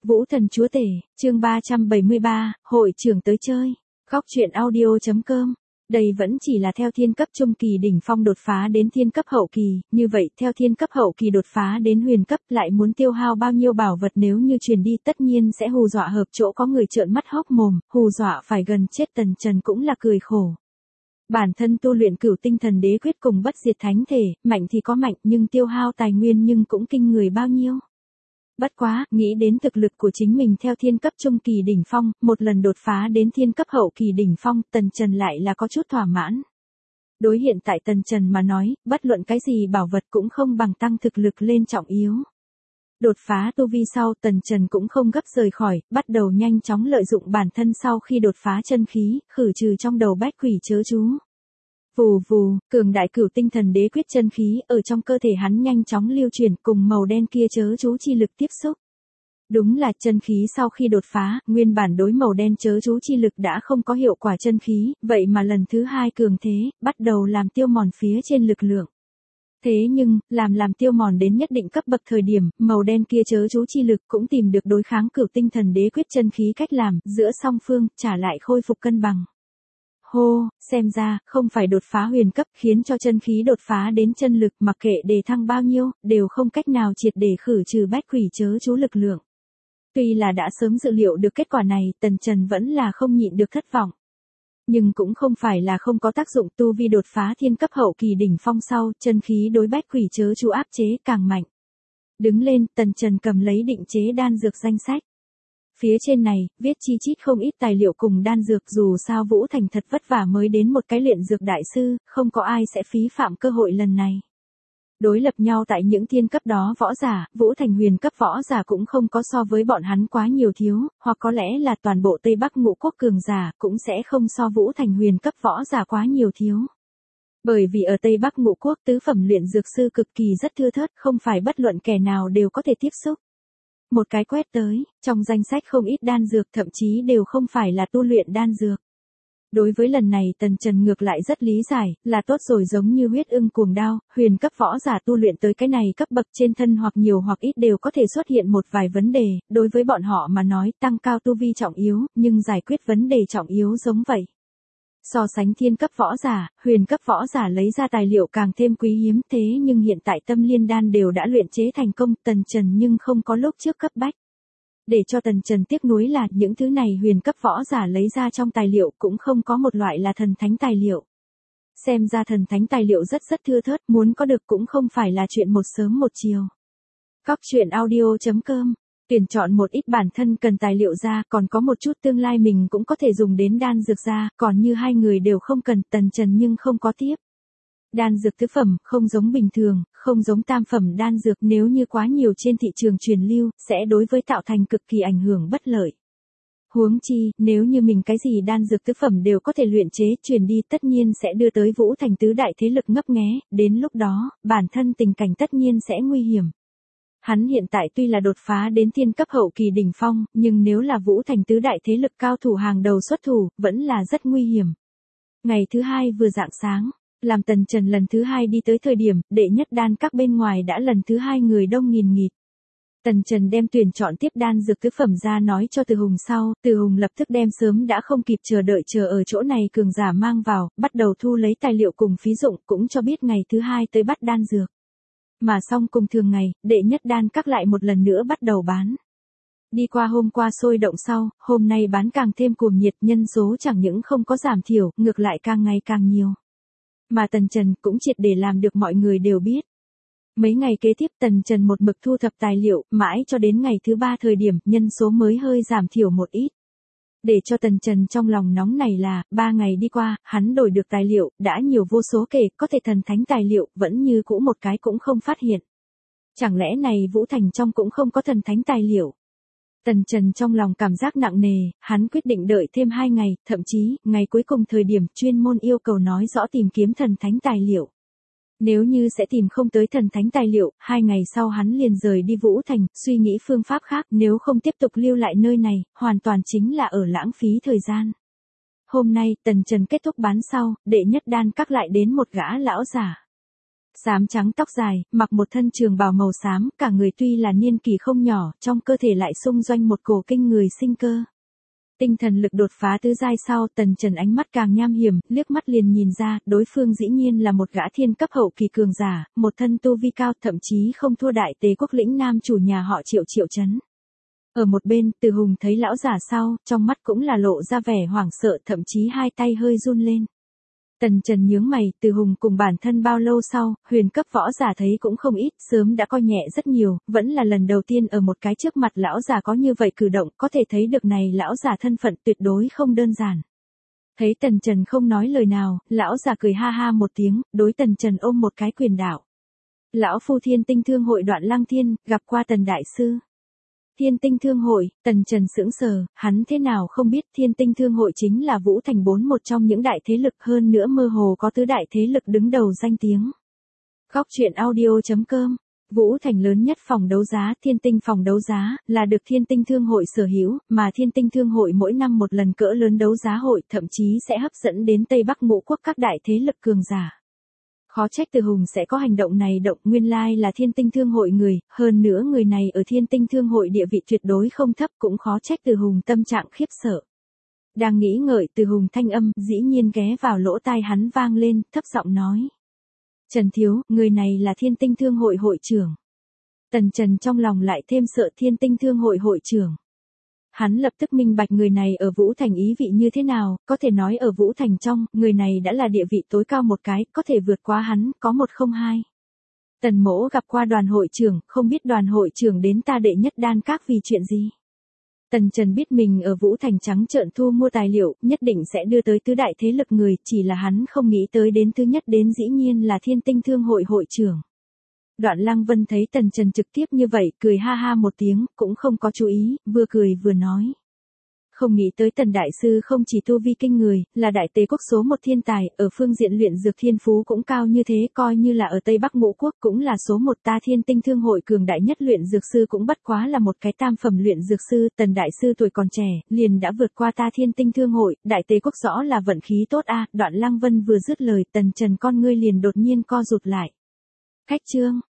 Vũ thần chúa tể, chương 373, hội trưởng tới chơi. Góc truyện audio.com. Đây vẫn chỉ là theo thiên cấp trung kỳ đỉnh phong đột phá đến thiên cấp hậu kỳ, như vậy theo thiên cấp hậu kỳ đột phá đến huyền cấp lại muốn tiêu hao bao nhiêu bảo vật nếu như truyền đi tất nhiên sẽ hù dọa hợp chỗ có người trợn mắt hốc mồm, hù dọa phải gần chết. Tần Trần cũng là cười khổ. Bản thân tu luyện Cửu Tinh Thần Đế Quyết cùng Bất Diệt Thánh Thể, mạnh thì có mạnh nhưng tiêu hao tài nguyên nhưng cũng kinh người bao nhiêu. Bất quá, nghĩ đến thực lực của chính mình theo thiên cấp trung kỳ đỉnh phong, một lần đột phá đến thiên cấp hậu kỳ đỉnh phong, Tần Trần lại là có chút thỏa mãn. Đối hiện tại Tần Trần mà nói, bất luận cái gì bảo vật cũng không bằng tăng thực lực lên trọng yếu. Đột phá tu vi sau, Tần Trần cũng không gấp rời khỏi, bắt đầu nhanh chóng lợi dụng bản thân sau khi đột phá chân khí, khử trừ trong đầu bách quỷ chớ chú. Vù vù, cường đại Cửu Tinh Thần Đế Quyết chân khí ở trong cơ thể hắn nhanh chóng lưu chuyển cùng màu đen kia chớ chú chi lực tiếp xúc. Đúng là chân khí sau khi đột phá, nguyên bản đối màu đen chớ chú chi lực đã không có hiệu quả chân khí, vậy mà lần thứ hai cường thế, bắt đầu làm tiêu mòn phía trên lực lượng. Thế nhưng, làm tiêu mòn đến nhất định cấp bậc thời điểm, màu đen kia chớ chú chi lực cũng tìm được đối kháng Cửu Tinh Thần Đế Quyết chân khí cách làm, giữa song phương, trả lại khôi phục cân bằng. Hô, xem ra, không phải đột phá huyền cấp khiến cho chân khí đột phá đến chân lực mặc kệ đề thăng bao nhiêu, đều không cách nào triệt để khử trừ bách quỷ chớ chú lực lượng. Tuy là đã sớm dự liệu được kết quả này, Tần Trần vẫn là không nhịn được thất vọng. Nhưng cũng không phải là không có tác dụng, tu vi đột phá thiên cấp hậu kỳ đỉnh phong sau, chân khí đối bách quỷ chớ chú áp chế càng mạnh. Đứng lên, Tần Trần cầm lấy định chế đan dược danh sách. Phía trên này, viết chi chít không ít tài liệu cùng đan dược, dù sao Vũ Thành thật vất vả mới đến một cái luyện dược đại sư, không có ai sẽ phí phạm cơ hội lần này. Đối lập nhau tại những thiên cấp đó võ giả, Vũ Thành huyền cấp võ giả cũng không có so với bọn hắn quá nhiều thiếu, hoặc có lẽ là toàn bộ Tây Bắc ngũ quốc cường giả cũng sẽ không so Vũ Thành huyền cấp võ giả quá nhiều thiếu. Bởi vì ở Tây Bắc ngũ quốc tứ phẩm luyện dược sư cực kỳ rất thưa thớt, không phải bất luận kẻ nào đều có thể tiếp xúc. Một cái quét tới, trong danh sách không ít đan dược thậm chí đều không phải là tu luyện đan dược. Đối với lần này Tần Trần ngược lại rất lý giải, là tốt rồi, giống như huyết ưng cuồng đao, huyền cấp võ giả tu luyện tới cái này cấp bậc trên thân hoặc nhiều hoặc ít đều có thể xuất hiện một vài vấn đề, đối với bọn họ mà nói tăng cao tu vi trọng yếu, nhưng giải quyết vấn đề trọng yếu giống vậy. So sánh thiên cấp võ giả, huyền cấp võ giả lấy ra tài liệu càng thêm quý hiếm, thế nhưng hiện tại tâm liên đan đều đã luyện chế thành công, Tần Trần nhưng không có lúc trước cấp bách. Để cho Tần Trần tiếc nuối là những thứ này huyền cấp võ giả lấy ra trong tài liệu cũng không có một loại là thần thánh tài liệu. Xem ra thần thánh tài liệu rất thưa thớt, muốn có được cũng không phải là chuyện một sớm một chiều. Góc truyện audio.com. Tuyển chọn một ít bản thân cần tài liệu ra, còn có một chút tương lai mình cũng có thể dùng đến đan dược ra, còn như hai người đều không cần, Tần Trần nhưng không có tiếp. Đan dược tứ phẩm, không giống bình thường, không giống tam phẩm đan dược, nếu như quá nhiều trên thị trường truyền lưu, sẽ đối với tạo thành cực kỳ ảnh hưởng bất lợi. Huống chi, nếu như mình cái gì đan dược tứ phẩm đều có thể luyện chế, truyền đi tất nhiên sẽ đưa tới Vũ Thành tứ đại thế lực ngấp nghé, đến lúc đó, bản thân tình cảnh tất nhiên sẽ nguy hiểm. Hắn hiện tại tuy là đột phá đến thiên cấp hậu kỳ đỉnh phong, nhưng nếu là Vũ Thành tứ đại thế lực cao thủ hàng đầu xuất thủ, vẫn là rất nguy hiểm. Ngày thứ hai vừa rạng sáng, làm Tần Trần lần thứ hai đi tới thời điểm, đệ nhất đan các bên ngoài đã lần thứ hai người đông nghìn nghịt. Tần Trần đem tuyển chọn tiếp đan dược tứ phẩm ra nói cho Từ Hùng sau, Từ Hùng lập tức đem sớm đã không kịp chờ đợi chờ ở chỗ này cường giả mang vào, bắt đầu thu lấy tài liệu cùng phí dụng, cũng cho biết ngày thứ hai tới bắt đan dược. Mà xong cùng thường ngày, đệ nhất đan các lại một lần nữa bắt đầu bán. Đi qua hôm qua sôi động sau, hôm nay bán càng thêm cuồng nhiệt, nhân số chẳng những không có giảm thiểu, ngược lại càng ngày càng nhiều. Mà Tần Trần cũng triệt để làm được mọi người đều biết. Mấy ngày kế tiếp Tần Trần một mực thu thập tài liệu, mãi cho đến ngày thứ ba thời điểm, nhân số mới hơi giảm thiểu một ít. Để cho Tần Trần trong lòng nóng này là, 3 ngày đi qua, hắn đổi được tài liệu, đã nhiều vô số kể, có thể thần thánh tài liệu, vẫn như cũ một cái cũng không phát hiện. Chẳng lẽ này Vũ Thành trong cũng không có thần thánh tài liệu? Tần Trần trong lòng cảm giác nặng nề, hắn quyết định đợi thêm 2 ngày, thậm chí, ngày cuối cùng thời điểm chuyên môn yêu cầu nói rõ tìm kiếm thần thánh tài liệu. Nếu như sẽ tìm không tới thần thánh tài liệu, 2 ngày sau hắn liền rời đi Vũ Thành, suy nghĩ phương pháp khác, nếu không tiếp tục lưu lại nơi này, hoàn toàn chính là ở lãng phí thời gian. Hôm nay, Tần Trần kết thúc bán sau, đệ nhất đan các lại đến một gã lão giả. Xám trắng tóc dài, mặc một thân trường bào màu xám, cả người tuy là niên kỷ không nhỏ, trong cơ thể lại xung doanh một cổ kinh người sinh cơ. Tinh thần lực đột phá tứ giai sau, Tần Trần ánh mắt càng nham hiểm, liếc mắt liền nhìn ra, đối phương dĩ nhiên là một gã thiên cấp hậu kỳ cường giả, một thân tu vi cao, thậm chí không thua đại tế quốc lĩnh nam chủ nhà họ Triệu Triệu Chấn. Ở một bên, Từ Hùng thấy lão giả sau, trong mắt cũng là lộ ra vẻ hoảng sợ, thậm chí hai tay hơi run lên. Tần Trần nhướng mày, Từ Hùng cùng bản thân bao lâu sau, huyền cấp võ giả thấy cũng không ít, sớm đã coi nhẹ rất nhiều, vẫn là lần đầu tiên ở một cái trước mặt lão giả có như vậy cử động, có thể thấy được này lão giả thân phận tuyệt đối không đơn giản. Thấy Tần Trần không nói lời nào, lão giả cười ha ha một tiếng, đối Tần Trần ôm một cái quyền đạo. Lão phu Thiên Tinh Thương hội Đoạn Lăng Thiên, gặp qua Tần Đại Sư. Thiên Tinh Thương hội, Tần Trần sững sờ, hắn thế nào không biết Thiên Tinh Thương hội chính là Vũ Thành 4 một trong những đại thế lực, hơn nữa mơ hồ có tứ đại thế lực đứng đầu danh tiếng. Góc truyện audio.com. Vũ Thành lớn nhất phòng đấu giá, Thiên Tinh phòng đấu giá, là được Thiên Tinh Thương hội sở hữu, mà Thiên Tinh Thương hội mỗi năm một lần cỡ lớn đấu giá hội, thậm chí sẽ hấp dẫn đến Tây Bắc ngũ quốc các đại thế lực cường giả. Khó trách Từ Hùng sẽ có hành động này, nguyên lai là Thiên Tinh Thương hội người, hơn nữa người này ở Thiên Tinh Thương hội địa vị tuyệt đối không thấp, cũng khó trách Từ Hùng tâm trạng khiếp sợ. Đang nghĩ ngợi, Từ Hùng thanh âm dĩ nhiên ghé vào lỗ tai hắn vang lên, thấp giọng nói: Trần thiếu, người này là Thiên Tinh Thương hội hội trưởng. Tần Trần trong lòng lại thêm sợ Thiên Tinh Thương hội hội trưởng. Hắn lập tức minh bạch người này ở Vũ Thành ý vị như thế nào, có thể nói ở Vũ Thành trong, người này đã là địa vị tối cao một cái, có thể vượt qua hắn, có một không hai. Tần mỗ gặp qua Đoàn hội trưởng, không biết Đoàn hội trưởng đến ta Đệ Nhất Đan Các vì chuyện gì. Tần Trần biết mình ở Vũ Thành trắng trợn thu mua tài liệu, nhất định sẽ đưa tới tứ đại thế lực người, chỉ là hắn không nghĩ tới đến thứ nhất đến dĩ nhiên là Thiên Tinh Thương hội hội trưởng. Đoạn Lăng Vân thấy Tần Trần trực tiếp như vậy, cười ha ha một tiếng, cũng không có chú ý, vừa cười vừa nói. Không nghĩ tới Tần Đại Sư không chỉ tu vi kinh người, là đại tế quốc số một thiên tài, ở phương diện luyện dược thiên phú cũng cao như thế, coi như là ở Tây Bắc ngũ quốc cũng là số một, ta Thiên Tinh Thương hội cường đại nhất luyện dược sư cũng bất quá là một cái tam phẩm luyện dược sư, Tần Đại Sư tuổi còn trẻ, liền đã vượt qua ta Thiên Tinh Thương hội, đại tế quốc rõ là vận khí tốt a. Đoạn Lăng Vân vừa dứt lời, Tần Trần con ngươi liền đột nhiên co rụt lại. Cách chương